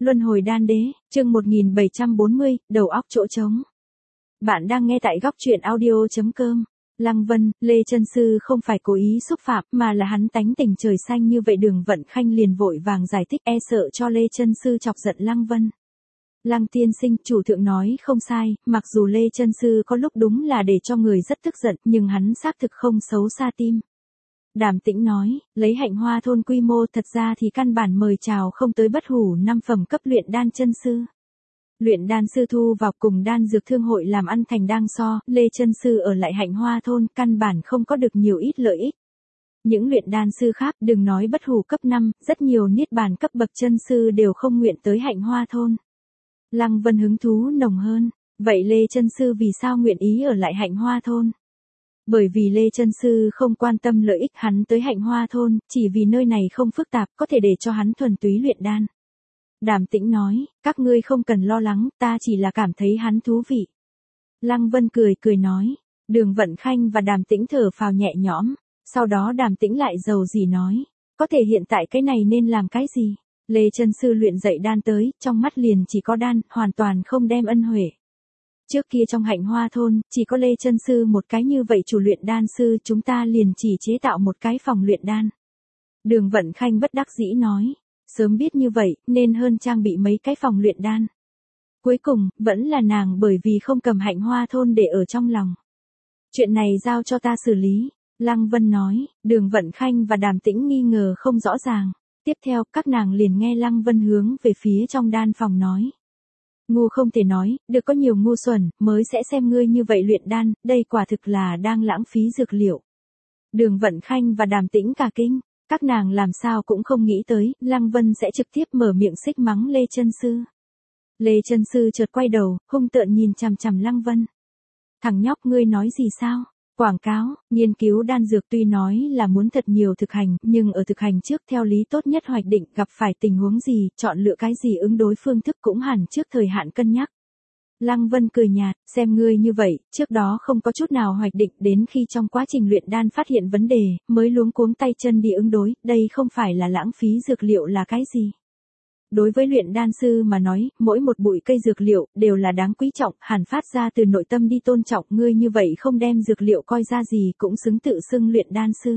Luân hồi đan đế, chương 1740, đầu óc chỗ trống. Bạn đang nghe tại góc truyện audio.com. Lăng Vân, Lê Chân Sư không phải cố ý xúc phạm mà là hắn tánh tình trời xanh như vậy. Đường Vận Khanh liền vội vàng giải thích e sợ cho Lê Chân Sư chọc giận Lăng Vân. Lăng tiên sinh, chủ thượng nói không sai, mặc dù Lê Chân Sư có lúc đúng là để cho người rất tức giận nhưng hắn xác thực không xấu xa tim. Đàm Tĩnh nói, lấy Hạnh Hoa thôn quy mô thật ra thì căn bản mời chào không tới bất hủ 5 phẩm cấp luyện đan chân sư. Luyện đan sư thu vào cùng đan dược thương hội làm ăn thành đang so, Lê Chân Sư ở lại Hạnh Hoa thôn căn bản không có được nhiều ít lợi ích. Những luyện đan sư khác đừng nói bất hủ cấp 5, rất nhiều niết bàn cấp bậc chân sư đều không nguyện tới Hạnh Hoa thôn. Lăng Vân hứng thú nồng hơn, vậy Lê Chân Sư vì sao nguyện ý ở lại Hạnh Hoa thôn? Bởi vì Lê Chân Sư không quan tâm lợi ích hắn tới Hạnh Hoa thôn, chỉ vì nơi này không phức tạp, có thể để cho hắn thuần túy luyện đan. Đàm Tĩnh nói, các ngươi không cần lo lắng, ta chỉ là cảm thấy hắn thú vị. Lăng Vân cười nói, Đường Vận Khanh và Đàm Tĩnh thở phào nhẹ nhõm, sau đó Đàm Tĩnh lại dầu gì nói, có thể hiện tại cái này nên làm cái gì? Lê Chân Sư luyện dạy đan tới, trong mắt liền chỉ có đan, hoàn toàn không đem ân huệ. Trước kia trong Hạnh Hoa thôn, chỉ có Lê Chân Sư một cái như vậy chủ luyện đan sư, chúng ta liền chỉ chế tạo một cái phòng luyện đan. Đường Vận Khanh bất đắc dĩ nói, sớm biết như vậy, nên hơn trang bị mấy cái phòng luyện đan. Cuối cùng, vẫn là nàng bởi vì không cầm Hạnh Hoa thôn để ở trong lòng. Chuyện này giao cho ta xử lý, Lăng Vân nói. Đường Vận Khanh và Đàm Tĩnh nghi ngờ không rõ ràng. Tiếp theo, các nàng liền nghe Lăng Vân hướng về phía trong đan phòng nói. Ngu không thể nói, được có nhiều ngu xuẩn, mới sẽ xem ngươi như vậy luyện đan, đây quả thực là đang lãng phí dược liệu. Đường Vận Khanh và Đàm Tĩnh cả kinh, các nàng làm sao cũng không nghĩ tới, Lăng Vân sẽ trực tiếp mở miệng xích mắng Lê Chân Sư. Lê Chân Sư chợt quay đầu, hung tợn nhìn chằm chằm Lăng Vân. Thằng nhóc ngươi nói gì sao? Quảng cáo, nghiên cứu đan dược tuy nói là muốn thật nhiều thực hành, nhưng ở thực hành trước theo lý tốt nhất hoạch định gặp phải tình huống gì, chọn lựa cái gì ứng đối phương thức cũng hẳn trước thời hạn cân nhắc. Lăng Vân cười nhạt, xem ngươi như vậy, trước đó không có chút nào hoạch định đến khi trong quá trình luyện đan phát hiện vấn đề, mới luống cuống tay chân đi ứng đối, đây không phải là lãng phí dược liệu là cái gì. Đối với luyện đan sư mà nói, mỗi một bụi cây dược liệu đều là đáng quý trọng, hẳn phát ra từ nội tâm đi tôn trọng, ngươi như vậy không đem dược liệu coi ra gì cũng xứng tự xưng luyện đan sư.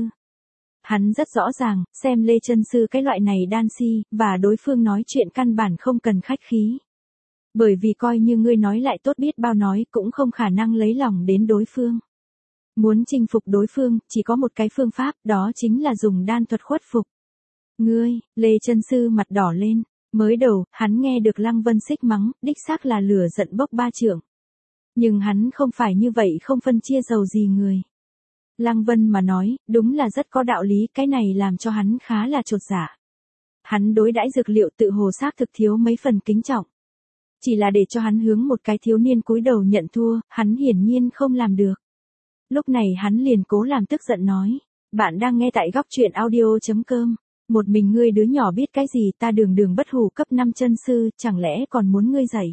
Hắn rất rõ ràng, xem Lê Chân Sư cái loại này đan si, và đối phương nói chuyện căn bản không cần khách khí. Bởi vì coi như ngươi nói lại tốt biết bao nói cũng không khả năng lấy lòng đến đối phương. Muốn chinh phục đối phương, chỉ có một cái phương pháp, đó chính là dùng đan thuật khuất phục. Ngươi, Lê Chân Sư mặt đỏ lên. Mới đầu, hắn nghe được Lăng Vân xích mắng, đích xác là lửa giận bốc ba trượng. Nhưng hắn không phải như vậy không phân chia dầu gì người. Lăng Vân mà nói, đúng là rất có đạo lý, cái này làm cho hắn khá là chột dạ. Hắn đối đãi dược liệu tự hồ xác thực thiếu mấy phần kính trọng. Chỉ là để cho hắn hướng một cái thiếu niên cúi đầu nhận thua, hắn hiển nhiên không làm được. Lúc này hắn liền cố làm tức giận nói, bạn đang nghe tại góc truyện audio.com. Một mình ngươi đứa nhỏ biết cái gì, ta đường bất hủ cấp 5 chân sư, chẳng lẽ còn muốn ngươi dạy.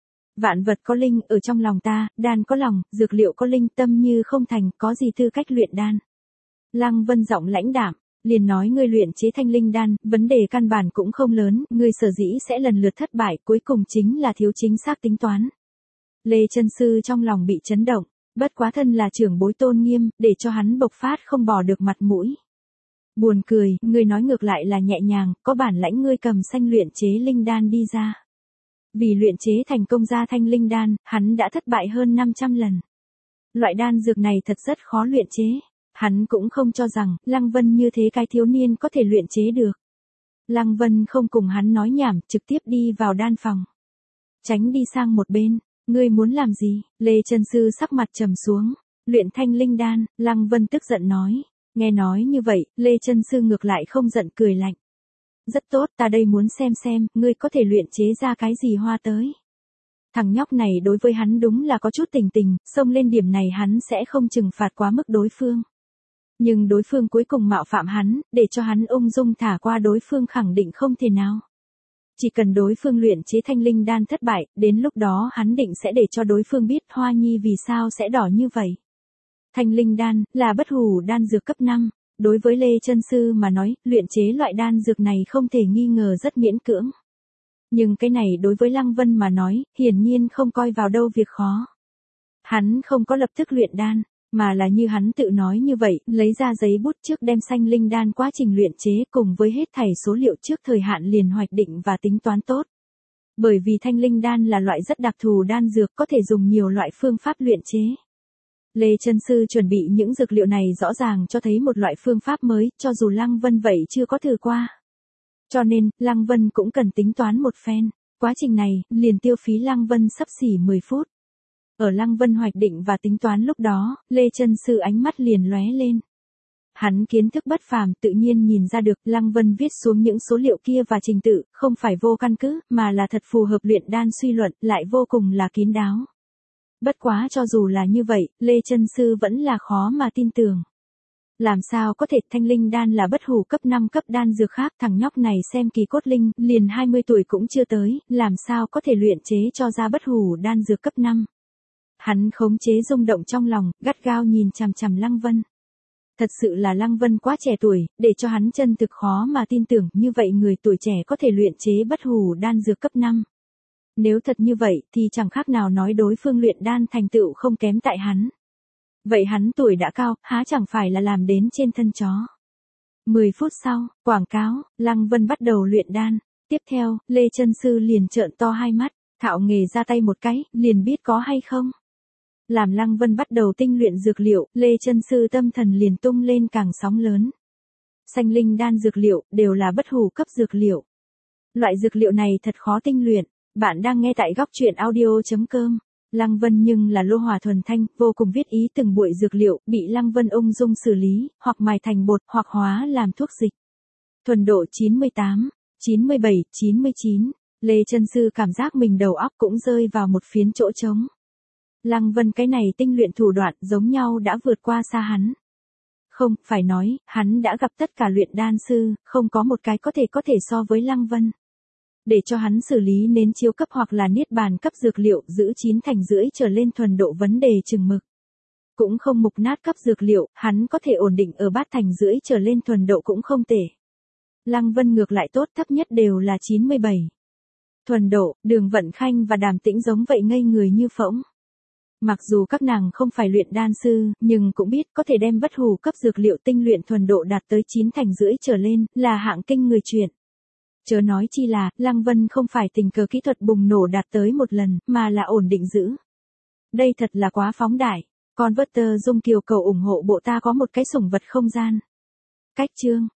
Vạn vật có linh ở trong lòng ta, đan có lòng, dược liệu có linh, tâm như không thành, có gì tư cách luyện đan. Lăng Vân giọng lãnh đạm, liền nói ngươi luyện chế thanh linh đan, vấn đề căn bản cũng không lớn, ngươi sở dĩ sẽ lần lượt thất bại, cuối cùng chính là thiếu chính xác tính toán. Lê Chân Sư trong lòng bị chấn động, bất quá thân là trưởng bối tôn nghiêm, để cho hắn bộc phát không bỏ được mặt mũi. Buồn cười, ngươi nói ngược lại là nhẹ nhàng, có bản lãnh ngươi cầm xanh luyện chế linh đan đi ra. Vì luyện chế thành công ra thanh linh đan, hắn đã thất bại hơn 500 lần. Loại đan dược này thật rất khó luyện chế. Hắn cũng không cho rằng, Lăng Vân như thế cái thiếu niên có thể luyện chế được. Lăng Vân không cùng hắn nói nhảm, trực tiếp đi vào đan phòng. Tránh đi sang một bên, ngươi muốn làm gì? Lê Chân Sư sắc mặt trầm xuống. Luyện thanh linh đan, Lăng Vân tức giận nói. Nghe nói như vậy, Lê Chân Sư ngược lại không giận cười lạnh. Rất tốt, ta đây muốn xem, ngươi có thể luyện chế ra cái gì hoa tới. Thằng nhóc này đối với hắn đúng là có chút tình, xông lên điểm này hắn sẽ không trừng phạt quá mức đối phương. Nhưng đối phương cuối cùng mạo phạm hắn, để cho hắn ung dung thả qua đối phương khẳng định không thể nào. Chỉ cần đối phương luyện chế thanh linh đan thất bại, đến lúc đó hắn định sẽ để cho đối phương biết Hoa Nhi vì sao sẽ đỏ như vậy. Thanh linh đan, là bất hủ đan dược cấp 5, đối với Lê Chân Sư mà nói, luyện chế loại đan dược này không thể nghi ngờ rất miễn cưỡng. Nhưng cái này đối với Lăng Vân mà nói, hiển nhiên không coi vào đâu việc khó. Hắn không có lập tức luyện đan, mà là như hắn tự nói như vậy, lấy ra giấy bút trước đem sanh linh đan quá trình luyện chế cùng với hết thảy số liệu trước thời hạn liền hoạch định và tính toán tốt. Bởi vì thanh linh đan là loại rất đặc thù đan dược có thể dùng nhiều loại phương pháp luyện chế. Lê Chân Sư chuẩn bị những dược liệu này rõ ràng cho thấy một loại phương pháp mới, cho dù Lăng Vân vậy chưa có thử qua. Cho nên, Lăng Vân cũng cần tính toán một phen. Quá trình này, liền tiêu phí Lăng Vân xấp xỉ 10 phút. Ở Lăng Vân hoạch định và tính toán lúc đó, Lê Chân Sư ánh mắt liền lóe lên. Hắn kiến thức bất phàm tự nhiên nhìn ra được Lăng Vân viết xuống những số liệu kia và trình tự, không phải vô căn cứ, mà là thật phù hợp luyện đan suy luận, lại vô cùng là kín đáo. Bất quá cho dù là như vậy, Lê Chân Sư vẫn là khó mà tin tưởng. Làm sao có thể thanh linh đan là bất hủ cấp 5 cấp đan dược khác, thằng nhóc này xem kỳ cốt linh, liền 20 tuổi cũng chưa tới, làm sao có thể luyện chế cho ra bất hủ đan dược cấp 5. Hắn khống chế rung động trong lòng, gắt gao nhìn chằm chằm Lăng Vân. Thật sự là Lăng Vân quá trẻ tuổi, để cho hắn chân thực khó mà tin tưởng như vậy người tuổi trẻ có thể luyện chế bất hủ đan dược cấp 5. Nếu thật như vậy thì chẳng khác nào nói đối phương luyện đan thành tựu không kém tại hắn. Vậy hắn tuổi đã cao, há chẳng phải là làm đến trên thân chó. 10 phút sau, quảng cáo, Lăng Vân bắt đầu luyện đan. Tiếp theo, Lê Chân Sư liền trợn to hai mắt, thạo nghề ra tay một cái, liền biết có hay không. Làm Lăng Vân bắt đầu tinh luyện dược liệu, Lê Chân Sư tâm thần liền tung lên càng sóng lớn. Sanh linh đan dược liệu, đều là bất hủ cấp dược liệu. Loại dược liệu này thật khó tinh luyện. Bạn đang nghe tại góc truyện audio.com. Lăng Vân nhưng là lô hỏa thuần thanh, vô cùng viết ý từng bụi dược liệu, bị Lăng Vân ung dung xử lý, hoặc mài thành bột, hoặc hóa làm thuốc dịch. Thuần độ 98, 97, 99, Lê Chân Sư cảm giác mình đầu óc cũng rơi vào một phiến chỗ trống. Lăng Vân cái này tinh luyện thủ đoạn giống nhau đã vượt qua xa hắn. Không, phải nói, hắn đã gặp tất cả luyện đan sư, không có một cái có thể so với Lăng Vân. Để cho hắn xử lý nến chiếu cấp hoặc là niết bàn cấp dược liệu giữ 9 thành rưỡi trở lên thuần độ vấn đề chừng mực. Cũng không mục nát cấp dược liệu, hắn có thể ổn định ở 3 thành rưỡi trở lên thuần độ cũng không tệ. Lăng Vân ngược lại tốt, thấp nhất đều là 97. Thuần độ, Đường Vận Khanh và Đàm Tĩnh giống vậy ngây người như phỗng. Mặc dù các nàng không phải luyện đan sư, nhưng cũng biết có thể đem bất hủ cấp dược liệu tinh luyện thuần độ đạt tới 9 thành rưỡi trở lên, là hạng kinh người chuyện. Chớ nói chi là, Lăng Vân không phải tình cờ kỹ thuật bùng nổ đạt tới một lần, mà là ổn định giữ. Đây thật là quá phóng đại. Converter Dung Kiều cầu ủng hộ bộ ta có một cái sủng vật không gian. Cách chương.